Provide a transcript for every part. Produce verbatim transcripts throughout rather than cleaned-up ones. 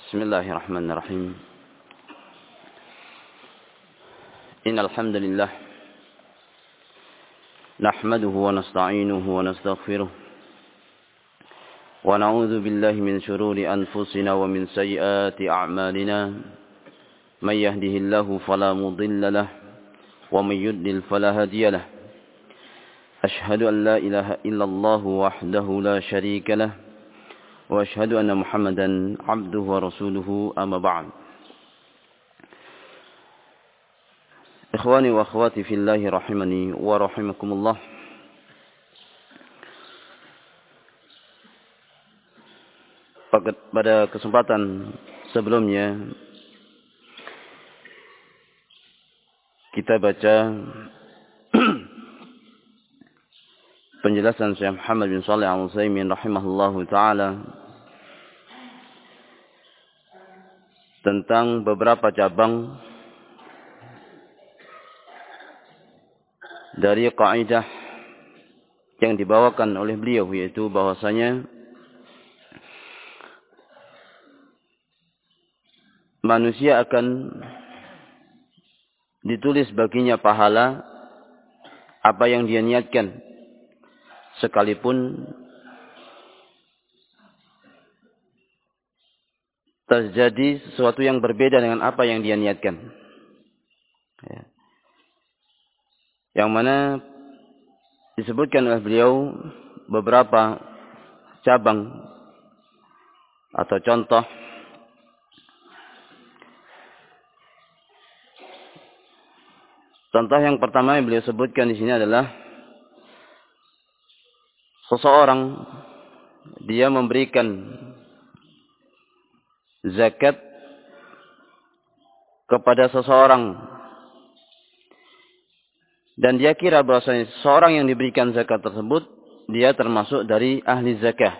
بسم الله الرحمن الرحيم إن الحمد لله نحمده ونستعينه ونستغفره ونعوذ بالله من شرور أنفسنا ومن سيئات أعمالنا من يهده الله فلا مضل له ومن يضلل فلا هادي له أشهد أن لا إله إلا الله وحده لا شريك له وأشهد أن محمدا عبده ورسوله أما بعد إخواني وأخواتي في الله رحمني ورحمكم الله. Pada kesempatan sebelumnya kita baca penjelasan Syekh Muhammad bin Shalih Al-Utsaimin rahimahullahu taala tentang beberapa cabang dari kaidah yang dibawakan oleh beliau, yaitu bahwasanya manusia akan ditulis baginya pahala apa yang dia niatkan, sekalipun terjadi sesuatu yang berbeda dengan apa yang dia niatkan. Ya. Yang mana disebutkan oleh beliau beberapa cabang atau contoh. Contoh yang pertama yang beliau sebutkan di sini adalah seseorang dia memberikan zakat kepada seseorang dan dia kira bahwasanya seseorang yang diberikan zakat tersebut dia termasuk dari ahli zakah.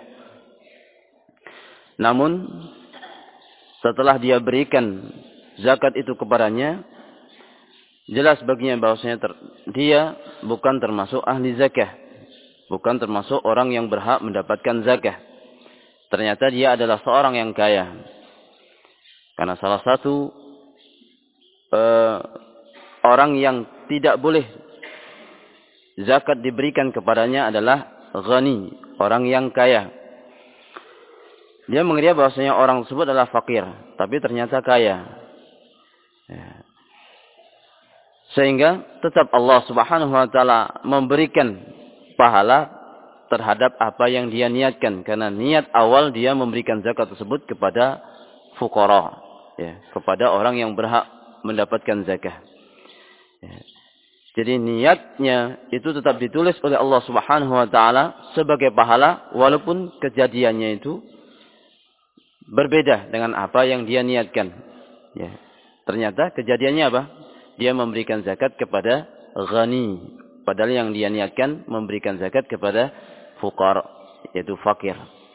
Namun setelah dia berikan zakat itu kepadanya, jelas baginya bahwasanya ter, dia bukan termasuk ahli zakah, bukan termasuk orang yang berhak mendapatkan zakah. Ternyata dia adalah seorang yang kaya. Karena salah satu uh, orang yang tidak boleh zakat diberikan kepadanya adalah ghani, orang yang kaya. Dia mengira bahwasanya orang tersebut adalah fakir, tapi ternyata kaya. Ya. Sehingga tetap Allah Subhanahu wa taala memberikan pahala terhadap apa yang dia niatkan, karena niat awal dia memberikan zakat tersebut kepada fuqara, ya, kepada orang yang berhak mendapatkan zakah. Ya. Jadi niatnya itu tetap ditulis oleh Allah Subhanahu wa taala sebagai pahala walaupun kejadiannya itu berbeda dengan apa yang dia niatkan. Ya. Ternyata kejadiannya apa? Dia memberikan zakat kepada ghani, padahal yang dia niatkan memberikan zakat kepada fuqara, yaitu fakir.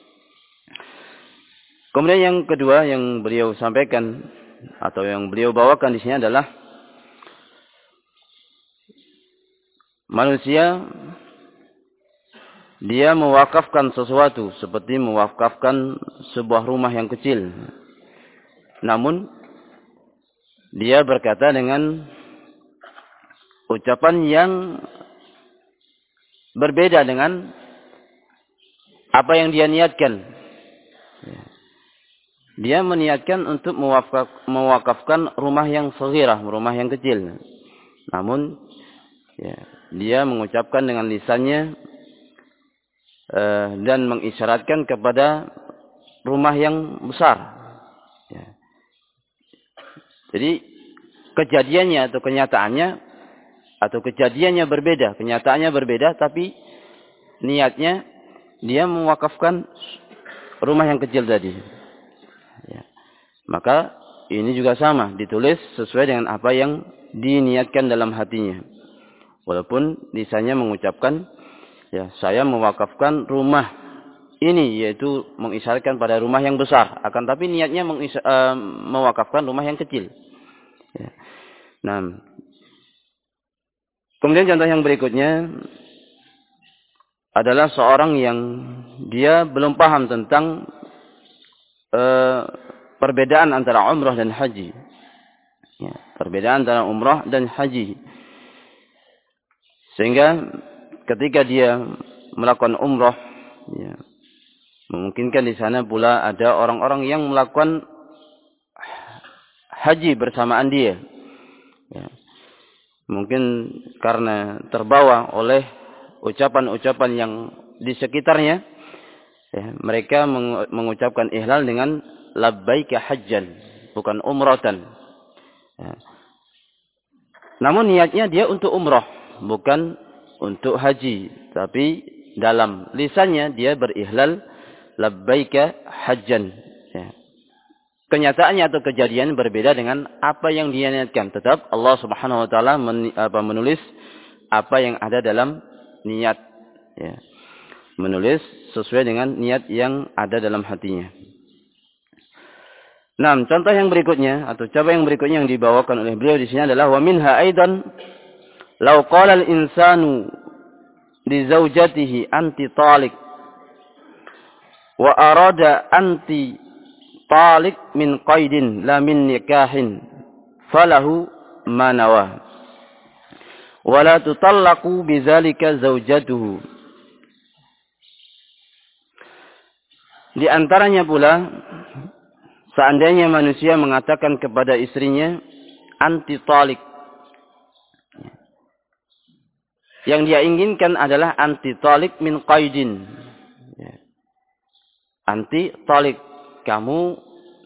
Kemudian yang kedua yang beliau sampaikan atau yang beliau bawakan di sini adalah manusia dia mewakafkan sesuatu seperti mewakafkan sebuah rumah yang kecil. Namun dia berkata dengan ucapan yang berbeda dengan apa yang dia niatkan. Dia meniatkan untuk mewakaf, mewakafkan rumah yang saghirah, rumah yang kecil. Namun ya, dia mengucapkan dengan lisannya uh, dan mengisyaratkan kepada rumah yang besar. Ya. Jadi kejadiannya atau kenyataannya atau kejadiannya berbeda, kenyataannya berbeda, tapi niatnya dia mewakafkan rumah yang kecil tadi. Ya. Maka ini juga sama, ditulis sesuai dengan apa yang diniatkan dalam hatinya. Walaupun lisannya mengucapkan, ya saya mewakafkan rumah ini, yaitu mengisyaratkan pada rumah yang besar. Akan tapi niatnya mengisy- uh, mewakafkan rumah yang kecil. Ya. Nah, kemudian contoh yang berikutnya adalah seorang yang dia belum paham tentang uh, perbedaan antara umrah dan haji. Ya, perbedaan antara umrah dan haji. Sehingga ketika dia melakukan umrah, ya, memungkinkan di sana pula ada orang-orang yang melakukan haji bersamaan dia. Ya. Mungkin karena terbawa oleh ucapan-ucapan yang di sekitarnya, ya, mereka mengucapkan ihlal dengan labbaika hajjan, bukan umratan. Ya. Namun niatnya dia untuk umrah, bukan untuk haji. Tapi dalam lisannya dia berihlal labbaika hajjan. Ya. Kenyataannya atau kejadian berbeda dengan apa yang dia niatkan. Tetap Allah Subhanahu wa taala menulis apa yang ada dalam niat. Ya. Menulis sesuai dengan niat yang ada dalam hatinya. Nah, contoh yang berikutnya atau contoh yang berikutnya yang dibawakan oleh beliau di sini adalah wa minha aidan law qala al-insanu li zaujatihi anti talik wa arada anti talik min qaidin la min nikahin falahu ma nawa wa la tutallaqu bidzalika zaujatuhu. Di antaranya pula seandainya manusia mengatakan kepada istrinya anti talik, yang dia inginkan adalah anti talik min qaidin, anti talik, kamu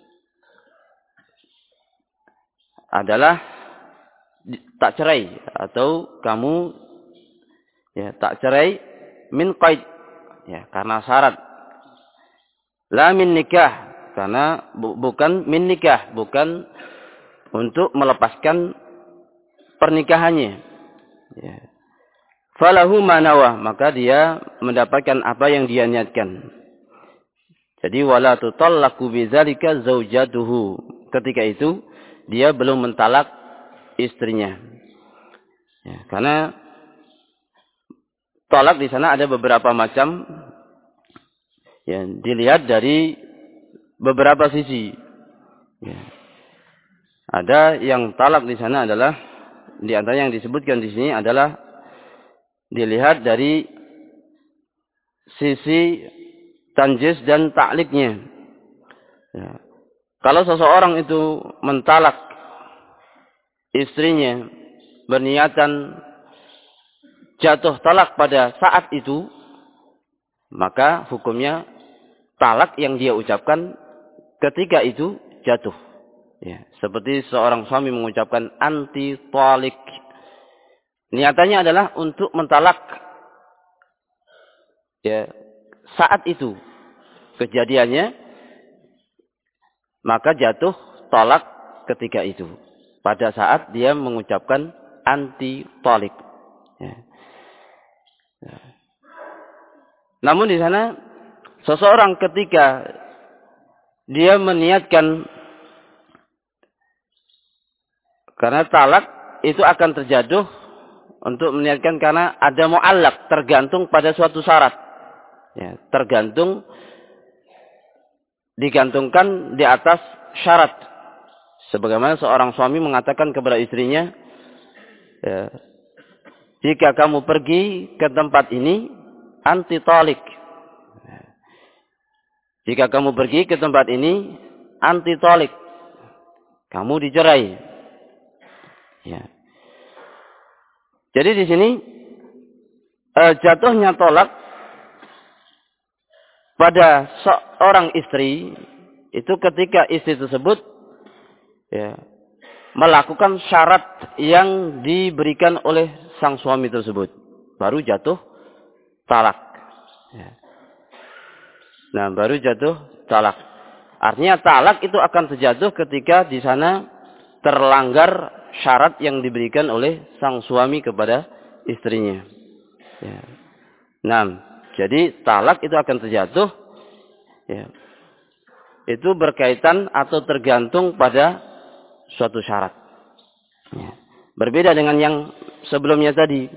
adalah tak cerai, atau kamu ya tak cerai min qaid, ya karena syarat, la min nikah, karena bu, bukan min nikah, bukan untuk melepaskan pernikahannya. Ya. Falahu manawa, maka dia mendapatkan apa yang dia niatkan. Jadi wala tutallaqu bidzalika zaujatuhu. Ketika itu dia belum mentalak istrinya. Ya, karena talak di sana ada beberapa macam. Ya, dilihat dari beberapa sisi. Ya. Ada yang talak di sana adalah, di antara yang disebutkan di sini adalah dilihat dari sisi tanjis dan ta'liknya. Ya. Kalau seseorang itu mentalak istrinya berniatan jatuh talak pada saat itu, maka hukumnya talak yang dia ucapkan ketika itu jatuh. Ya. Seperti seorang suami mengucapkan anti talik. Niatannya adalah untuk mentalak ya, saat itu kejadiannya, maka jatuh talak ketika itu. Pada saat dia mengucapkan anti talik. Ya. Ya. Namun di sana seseorang ketika dia meniatkan, karena talak itu akan terjatuh untuk meniatkan karena ada mu'allaq, tergantung pada suatu syarat. Ya, tergantung, digantungkan di atas syarat. Sebagaimana seorang suami mengatakan kepada istrinya, ya, jika kamu pergi ke tempat ini, anti talik. Jika kamu pergi ke tempat ini, anti talik. Kamu dicerai. Ya. Jadi di sini eh, jatuhnya tolak pada seorang istri itu ketika istri tersebut ya, melakukan syarat yang diberikan oleh sang suami tersebut, baru jatuh talak. Ya. Nah, baru jatuh talak. Artinya talak itu akan terjatuh ketika di sana terlanggar syarat yang diberikan oleh sang suami kepada istrinya. Ya. Nah, jadi talak itu akan terjatuh. Ya. Itu berkaitan atau tergantung pada suatu syarat. Ya. Berbeda dengan yang sebelumnya tadi.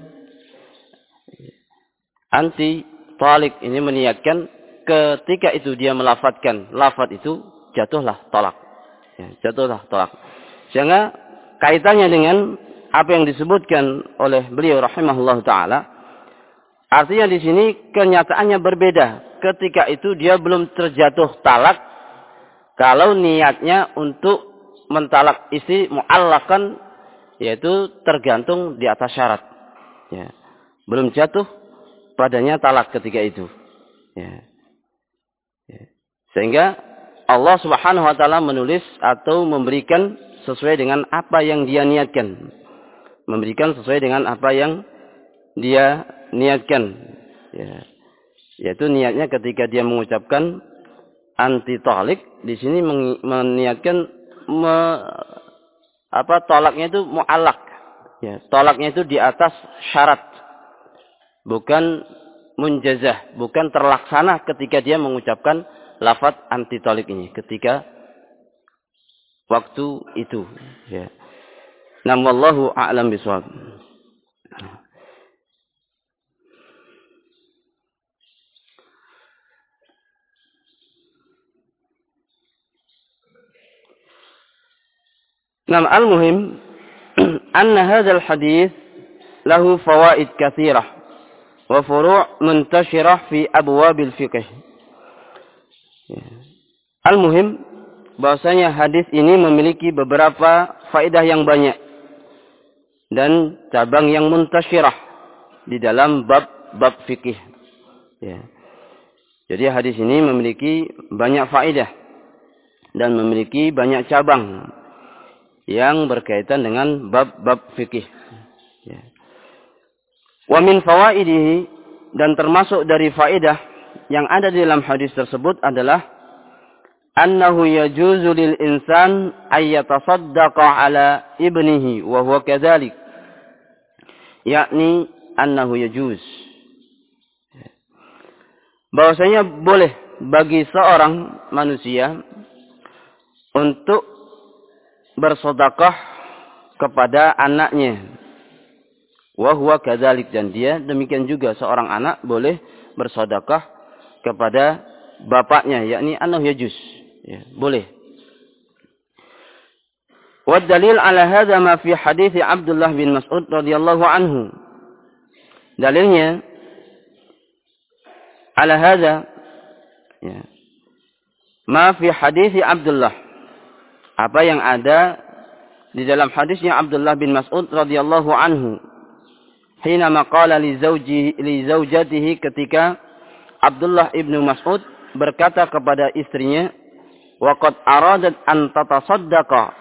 Anti talik ini meniatkan ketika itu dia melafadzkan lafadz itu, jatuhlah talak. Ya, jatuhlah talak. Sehingga kaitannya dengan apa yang disebutkan oleh beliau rahimahullah taala, artinya di sini kenyataannya berbeda. Ketika itu dia belum terjatuh talak kalau niatnya untuk mentalak istri mu'allakan, yaitu tergantung di atas syarat. Ya. Belum jatuh padanya talak ketika itu. Ya. Ya. Sehingga Allah Subhanahu wa taala menulis atau memberikan sesuai dengan apa yang dia niatkan. Memberikan sesuai dengan apa yang dia niatkan. Ya. Yaitu niatnya ketika dia mengucapkan anti talik, di sini meniatkan me, apa tolaknya itu mu'allak. Ya, tolaknya itu di atas syarat. Bukan munjazah, bukan terlaksana ketika dia mengucapkan lafaz anti talik ini ketika waktu itu, ya. Nam wallahu a'lam bishawab. Nam al-muhim anna hadzal hadits lahu fawaid katsirah wa furu' muntashirah fi abwabil fiqh. Al-muhim bahwasanya hadis ini memiliki beberapa faedah yang banyak dan cabang yang muntashirah di dalam bab-bab fikih. Ya. Jadi hadis ini memiliki banyak faedah dan memiliki banyak cabang yang berkaitan dengan bab-bab fikih. Ya. Wa min fawaidihi, dan termasuk dari faedah yang ada di dalam hadis tersebut adalah annahu yajuzu lil insan ay yatasaddaqa ala ibnihi wa huwa kadzalik. Yakni annahu yajuz. Bahwasanya boleh bagi seorang manusia untuk bersedekah kepada anaknya. Wa huwa kadzalik, dan dia demikian juga seorang anak boleh bersedekah kepada bapaknya, yakni annahu yajuz. Ya, boleh. Wa dalil ala hadza ma fi hadits Abdullah bin Mas'ud radhiyallahu anhu. Dalilnya ala hadza, ya, ma fi hadits Abdullah, apa yang ada di dalam hadisnya Abdullah bin Mas'ud radhiyallahu anhu. Hina maqala li zawjihi li zawjatihi, ketika Abdullah ibnu Mas'ud berkata kepada istrinya, wa qad aradat an tatasaddaqa.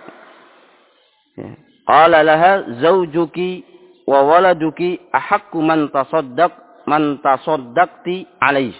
Qala laha zawjuki wa waladuki ahaqqu man tasaddaq man tasaddaqti alaih.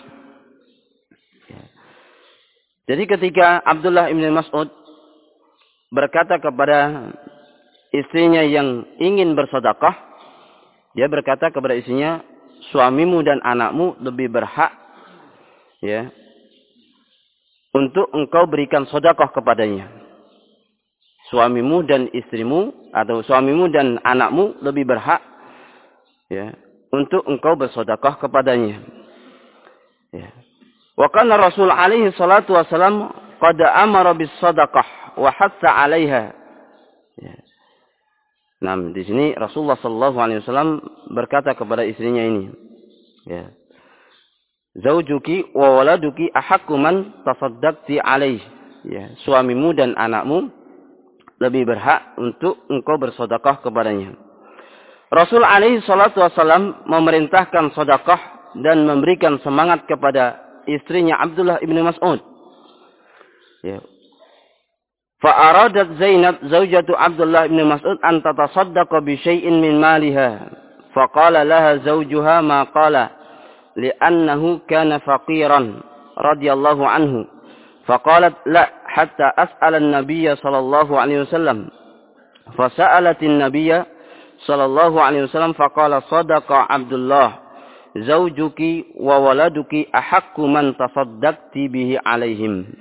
Jadi ketika Abdullah ibnu Mas'ud berkata kepada istrinya yang ingin bersedekah, dia berkata kepada istrinya, suamimu dan anakmu lebih berhak, ya, untuk engkau berikan sedekah kepadanya. Suamimu dan istrimu atau suamimu dan anakmu lebih berhak, ya, untuk engkau bersedekah kepadanya. Ya. Wa kana Rasul alaihi salatu wasalam qad amara bis sadaqah wa hatta 'alaiha. Ya. Nah, di sini Rasulullah sallallahu alaihi wasallam berkata kepada istrinya ini, ya, zaujuki wa waladuki ahaqqu man tasaddaqti alaihi. Ya, suamimu dan anakmu lebih berhak untuk engkau bersedekah kepadanya. Rasul alaihi salatu wasallam memerintahkan sedekah dan memberikan semangat kepada istrinya Abdullah ibnu Mas'ud. Ya. Fa'aradat Zainab zaujatu Abdullah ibn Mas'ud an tatasaddaqa bi syai'in min maliha. Faqala laha zawjuha ma qala li'annahu kana faqiran radhiyallahu anhu. Faqalat la hatta as'ala an-nabiy sallallahu alaihi wasallam. Fasa'alat an-nabiy sallallahu alaihi wasallam faqala sadaqa Abdullah zawjuki wa waladuki ahaqqu man tasaddaqti bihi alaihim.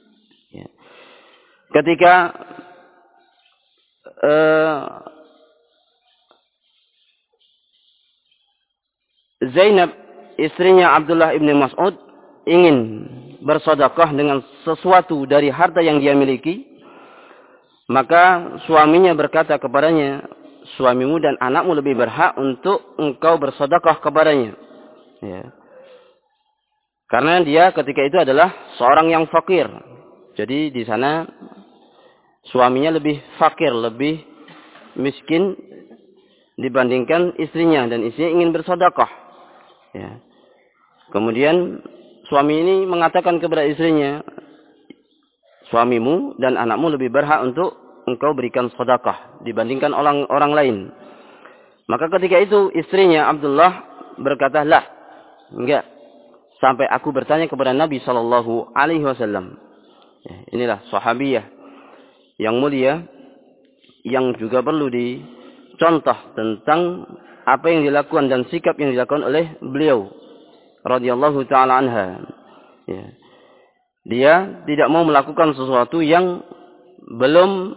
Ketika uh, Zainab istrinya Abdullah ibn Mas'ud ingin bersedekah dengan sesuatu dari harta yang dia miliki, maka suaminya berkata kepadanya, suamimu dan anakmu lebih berhak untuk engkau bersedekah kepadanya. Ya. Karena dia ketika itu adalah seorang yang fakir. Jadi di sana suaminya lebih fakir, lebih miskin dibandingkan istrinya, dan istrinya ingin bersedekah. Ya. Kemudian suami ini mengatakan kepada istrinya, suamimu dan anakmu lebih berhak untuk engkau berikan sedekah dibandingkan orang orang lain. Maka ketika itu istrinya Abdullah berkata, lah, enggak, sampai aku bertanya kepada Nabi Shallallahu Alaihi Wasallam. Ya, inilah sahabiyah yang mulia, yang juga perlu dicontoh tentang apa yang dilakukan dan sikap yang dilakukan oleh beliau radhiyallahu taala anha. Ya. Dia tidak mau melakukan sesuatu yang belum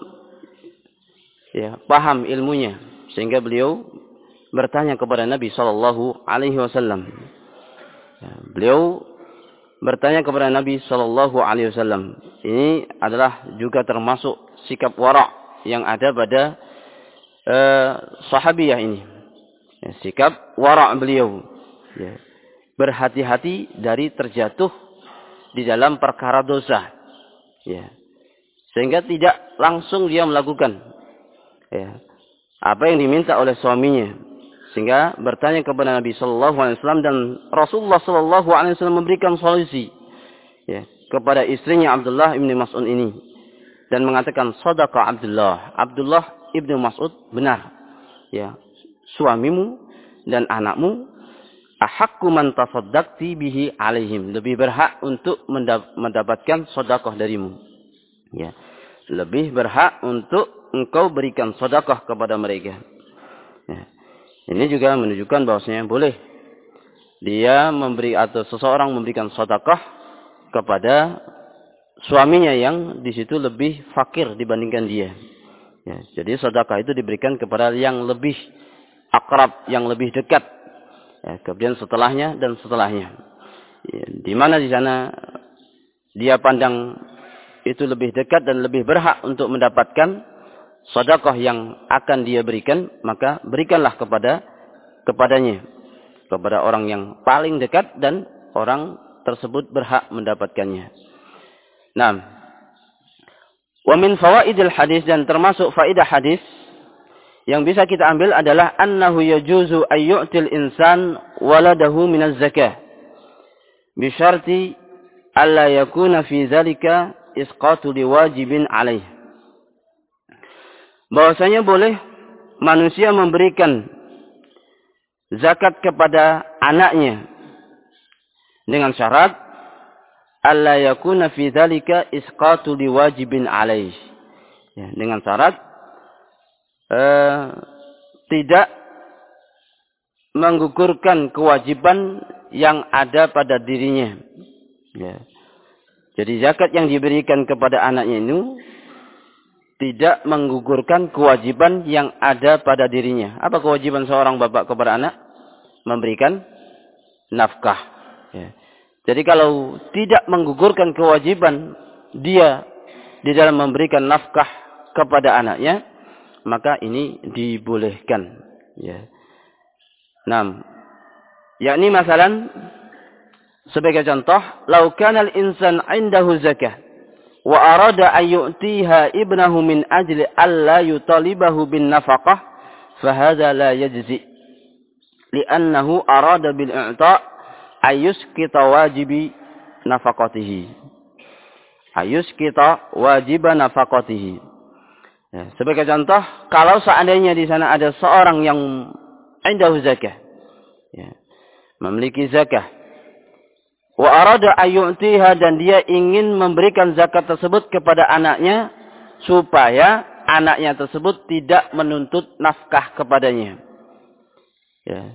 ya, paham ilmunya, sehingga beliau bertanya kepada Nabi Shallallahu Alaihi Wasallam. Ya, beliau bertanya kepada Nabi Shallallahu Alaihi Wasallam. Ini adalah juga termasuk sikap wara' yang ada pada uh, sahabiyah ini. Ya, sikap wara' beliau. Ya. Berhati-hati dari terjatuh di dalam perkara dosa. Ya. Sehingga tidak langsung dia melakukan ya, apa yang diminta oleh suaminya. Sehingga bertanya kepada Nabi Sallallahu Alaihi Wasallam, dan Rasulullah Sallallahu Alaihi Wasallam memberikan solusi ya, kepada istrinya Abdullah ibn Mas'ud ini. Dan mengatakan, Sadaqa Abdullah. Abdullah ibn Mas'ud benar. Ya, suamimu dan anakmu ahaqqu man tasaddaqti bihi alaihim, lebih berhak untuk mendapatkan sedekah darimu. Ya. Lebih berhak untuk engkau berikan sedekah kepada mereka. Ya. Ini juga menunjukkan bahwasanya boleh dia memberi atau seseorang memberikan sedekah kepada suaminya yang di situ lebih fakir dibandingkan dia. Ya. Jadi sedekah itu diberikan kepada yang lebih akrab, yang lebih dekat. Ya, kemudian setelahnya dan setelahnya. Ya, di mana di sana dia pandang itu lebih dekat dan lebih berhak untuk mendapatkan sedekah yang akan dia berikan, maka berikanlah kepada kepadanya, kepada orang yang paling dekat dan orang tersebut berhak mendapatkannya. Nah, wa min fawaidil hadis, dan termasuk faidah hadis yang bisa kita ambil adalah annahu yajuzu ayyu'til insan waladahu minaz zakah bi syarti alla yakuna fi dzalika isqatu liwajibin alaih. Bahwasanya boleh manusia memberikan zakat kepada anaknya dengan syarat alla yakuna fi dzalika isqatu liwajibin alaih. Ya, dengan syarat Uh, tidak menggugurkan kewajiban yang ada pada dirinya. Ya. Jadi zakat yang diberikan kepada anaknya itu tidak menggugurkan kewajiban yang ada pada dirinya. Apa kewajiban seorang bapak kepada anak? Memberikan nafkah. Ya. Jadi kalau tidak menggugurkan kewajiban dia di dalam memberikan nafkah kepada anaknya, maka ini dibolehkan. Ya. Nah, yakni masalan sebagai contoh, lau kana al-insan 'indahu zakah wa arada an yu'tiha ibnahu min ajli alla yutalibahu bin nafaqah, fa hadha la yajzi li'annahu arada bil i'ta' ayuskita wajibi nafaqatihi. Ayuskita wajiba nafaqatihi. Ya, sebagai contoh, kalau seandainya di sana ada seorang yang indahu zakah, ya, memiliki zakah, wa arada ayyutiha, dan dia ingin memberikan zakat tersebut kepada anaknya supaya anaknya tersebut tidak menuntut nafkah kepadanya. Ya.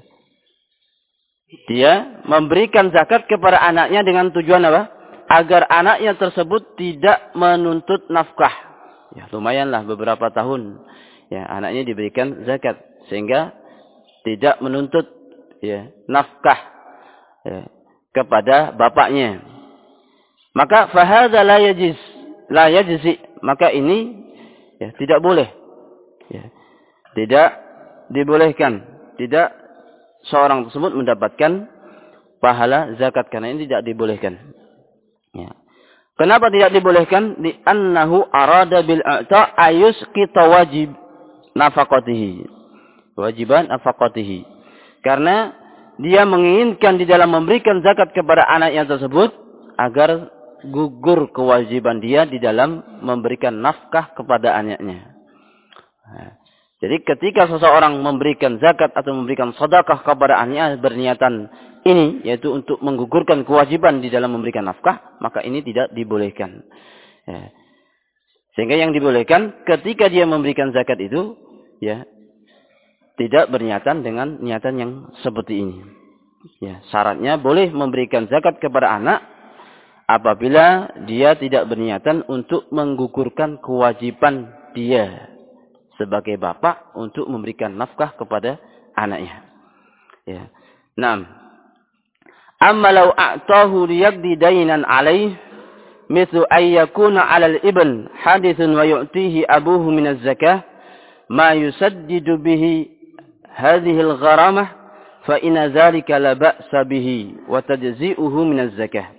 Dia memberikan zakat kepada anaknya dengan tujuan apa? Agar anaknya tersebut tidak menuntut nafkah. Ya, lumayanlah beberapa tahun ya anaknya diberikan zakat sehingga tidak menuntut ya nafkah ya, kepada bapaknya. Maka fahadza la yajiz la yajzi, maka ini Ya, tidak boleh. Ya. Tidak dibolehkan. Tidak seorang tersebut mendapatkan pahala zakat karena ini tidak dibolehkan. Ya. Kenapa tidak dibolehkan? Di annahu arada bil a'ta ayusqita wajib nafaqatihi. Wajiban nafaqatihi. Karena dia menginginkan di dalam memberikan zakat kepada anaknya tersebut agar gugur kewajiban dia di dalam memberikan nafkah kepada anaknya. Nah, jadi ketika seseorang memberikan zakat atau memberikan sedekah kepada anaknya berniatan ini, yaitu untuk menggugurkan kewajiban di dalam memberikan nafkah, maka ini tidak dibolehkan. Ya. Sehingga yang dibolehkan ketika dia memberikan zakat itu, ya, tidak berniatan dengan niatan yang seperti ini. Ya, syaratnya boleh memberikan zakat kepada anak apabila dia tidak berniatan untuk menggugurkan kewajiban dia sebagai bapak untuk memberikan nafkah kepada anaknya. Ya. Naam. Amma law a'tahu liyaqdi daynan alayh mithlu ay yakuna 'ala al-ibn hadithun wa yu'tihi abuhu min az-zakah ma yusaddidu bihi hadhihi al-gharamah fa inna dhalika la ba'sa bihi wa tajzi'uhu min az-zakah.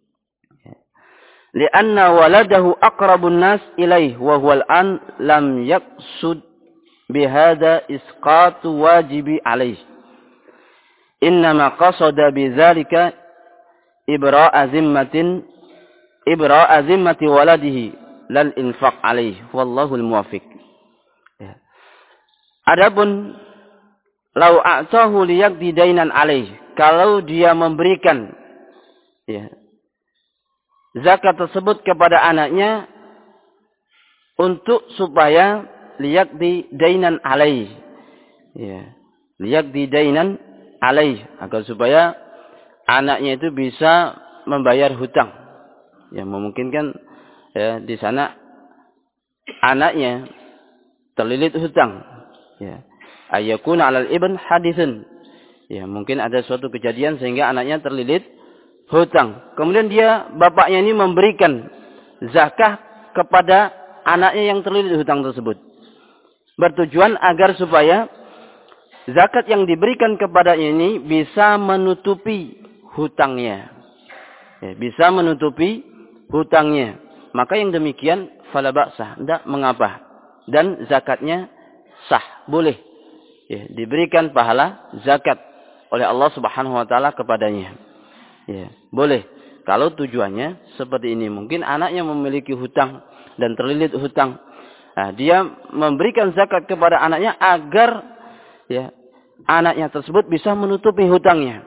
Lianna waladahu aqrabun nas ilaih wa huwa al-an lam yaqsud bihadha isqatu wajibi alaih. Innama qasada bidzalika ibra'a zimmatin ibra'a zimmati waladihi lal infaq alaih wallahu al-muwaffiq. Ya. Adapun lau a'tahu liyaqdi dainan alaih, kalau dia memberikan ya zakat tersebut kepada anaknya untuk supaya liyaqdi dainan alaih. Ya. Liyaqdi dainan alaih, agar supaya anaknya itu bisa membayar hutang. Ya, memungkinkan ya, di sana anaknya terlilit hutang. Ya. Ayakuna 'alal ibn haditsun. Ya, mungkin ada suatu kejadian sehingga anaknya terlilit hutang. Kemudian dia, bapaknya ini memberikan zakah kepada anaknya yang terlilit hutang tersebut. Bertujuan agar supaya zakat yang diberikan kepadanya ini bisa menutupi hutangnya. Ya, bisa menutupi hutangnya. Maka yang demikian fala ba'sa, tidak mengapa. Dan zakatnya sah, boleh. Ya, diberikan pahala zakat oleh Allah Subhanahu wa taala kepadanya. Ya, boleh. Kalau tujuannya seperti ini, mungkin anaknya memiliki hutang dan terlilit hutang. Nah, dia memberikan zakat kepada anaknya agar ya, anaknya tersebut bisa menutupi hutangnya.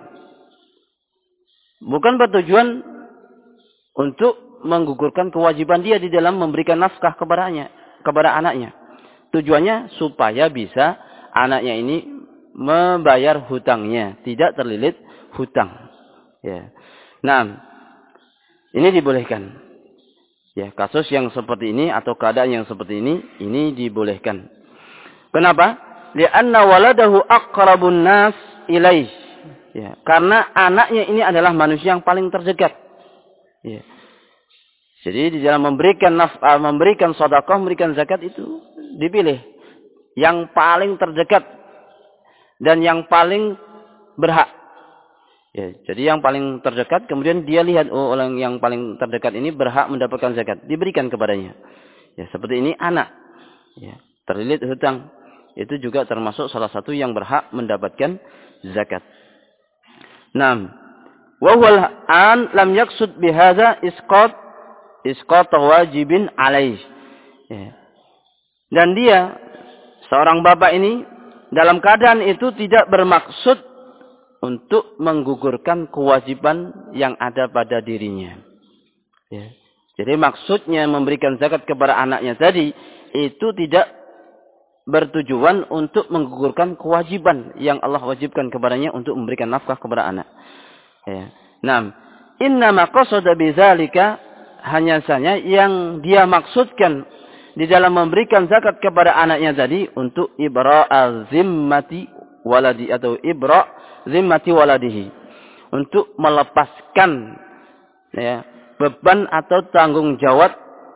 Bukan bertujuan untuk menggugurkan kewajiban dia di dalam memberikan nafkah kepadanya, kepada anaknya. Tujuannya supaya bisa anaknya ini membayar hutangnya, tidak terlilit hutang. Ya. Nah, ini dibolehkan. Ya, kasus yang seperti ini atau keadaan yang seperti ini, ini dibolehkan. Kenapa? Lianna waladahu aqrabun nas ilaih. Ya, karena anaknya ini adalah manusia yang paling terdekat. Ya. Jadi di dalam memberikan nafkah, memberikan sedekah, memberikan zakat itu dipilih yang paling terdekat dan yang paling berhak. Ya, jadi yang paling terdekat, kemudian dia lihat, oh, orang yang paling terdekat ini berhak mendapatkan zakat, diberikan kepadanya. Ya, seperti ini anak, ya, terlilit hutang, itu juga termasuk salah satu yang berhak mendapatkan zakat. Naam, wa huwal an lam yaqsud bihadza isqat isqat wajibin alaih. Ya. Dan dia, seorang bapak ini, dalam keadaan itu tidak bermaksud untuk menggugurkan kewajiban yang ada pada dirinya. Ya. Jadi maksudnya memberikan zakat kepada anaknya tadi, itu tidak bertujuan untuk menggugurkan kewajiban yang Allah wajibkan kepadanya untuk memberikan nafkah kepada anak. Ya. Nah, innama qasada bidzalika, hanya saja yang dia maksudkan di dalam memberikan zakat kepada anaknya tadi untuk ibra'a zimmati waladi atau ibra' zimmati waladihi, untuk melepaskan ya, beban atau tanggung jawab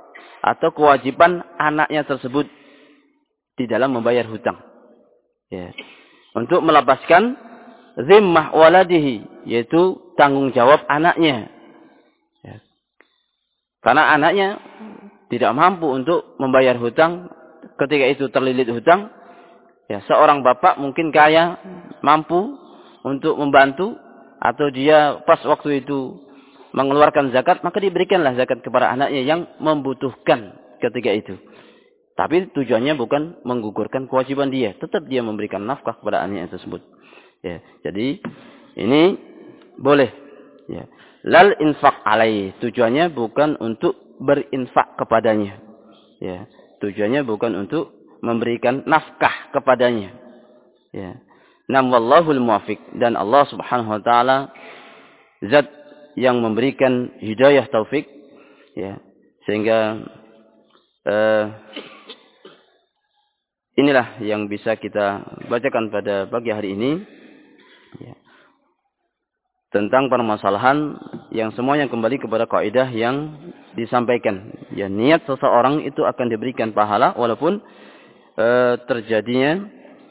atau kewajiban anaknya tersebut di dalam membayar hutang. Ya. Untuk melepaskan zimmah waladihi, yaitu tanggung jawab anaknya. Ya. Karena anaknya tidak mampu untuk membayar hutang, ketika itu terlilit hutang, ya, seorang bapak mungkin kaya, mampu untuk membantu, atau dia pas waktu itu mengeluarkan zakat, maka diberikanlah zakat kepada anaknya yang membutuhkan ketika itu. Tapi tujuannya bukan menggugurkan kewajiban dia. Tetap dia memberikan nafkah kepada anaknya tersebut. Ya, jadi ini boleh. Ya. Lal infak alaih. Tujuannya bukan untuk berinfak kepadanya. Ya. Tujuannya bukan untuk memberikan nafkah kepadanya. Ya. Nam wallahul muwafiq. Dan Allah subhanahu wa ta'ala zat yang memberikan hidayah taufik. Ya. Sehingga uh, inilah yang bisa kita bacakan pada pagi hari ini. Ya. Tentang permasalahan yang semuanya kembali kepada kaidah yang disampaikan. Ya, niat seseorang itu akan diberikan pahala walaupun e, terjadinya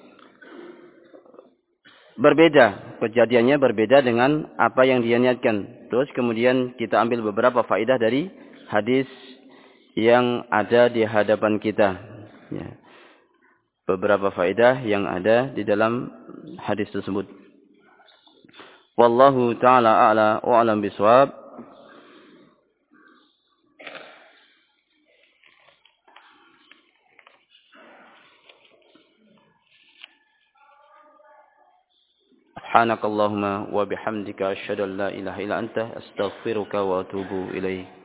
berbeda. Kejadiannya berbeda dengan apa yang dia niatkan. Terus kemudian kita ambil beberapa faedah dari hadis yang ada di hadapan kita. Ya. Beberapa faedah yang ada di dalam hadis tersebut. Wallahu ta'ala a'la wa a'lam bisawab. Subhanakallahumma wa bihamdika asyhadu an la ilaha illa anta astaghfiruka wa atubu ilaik.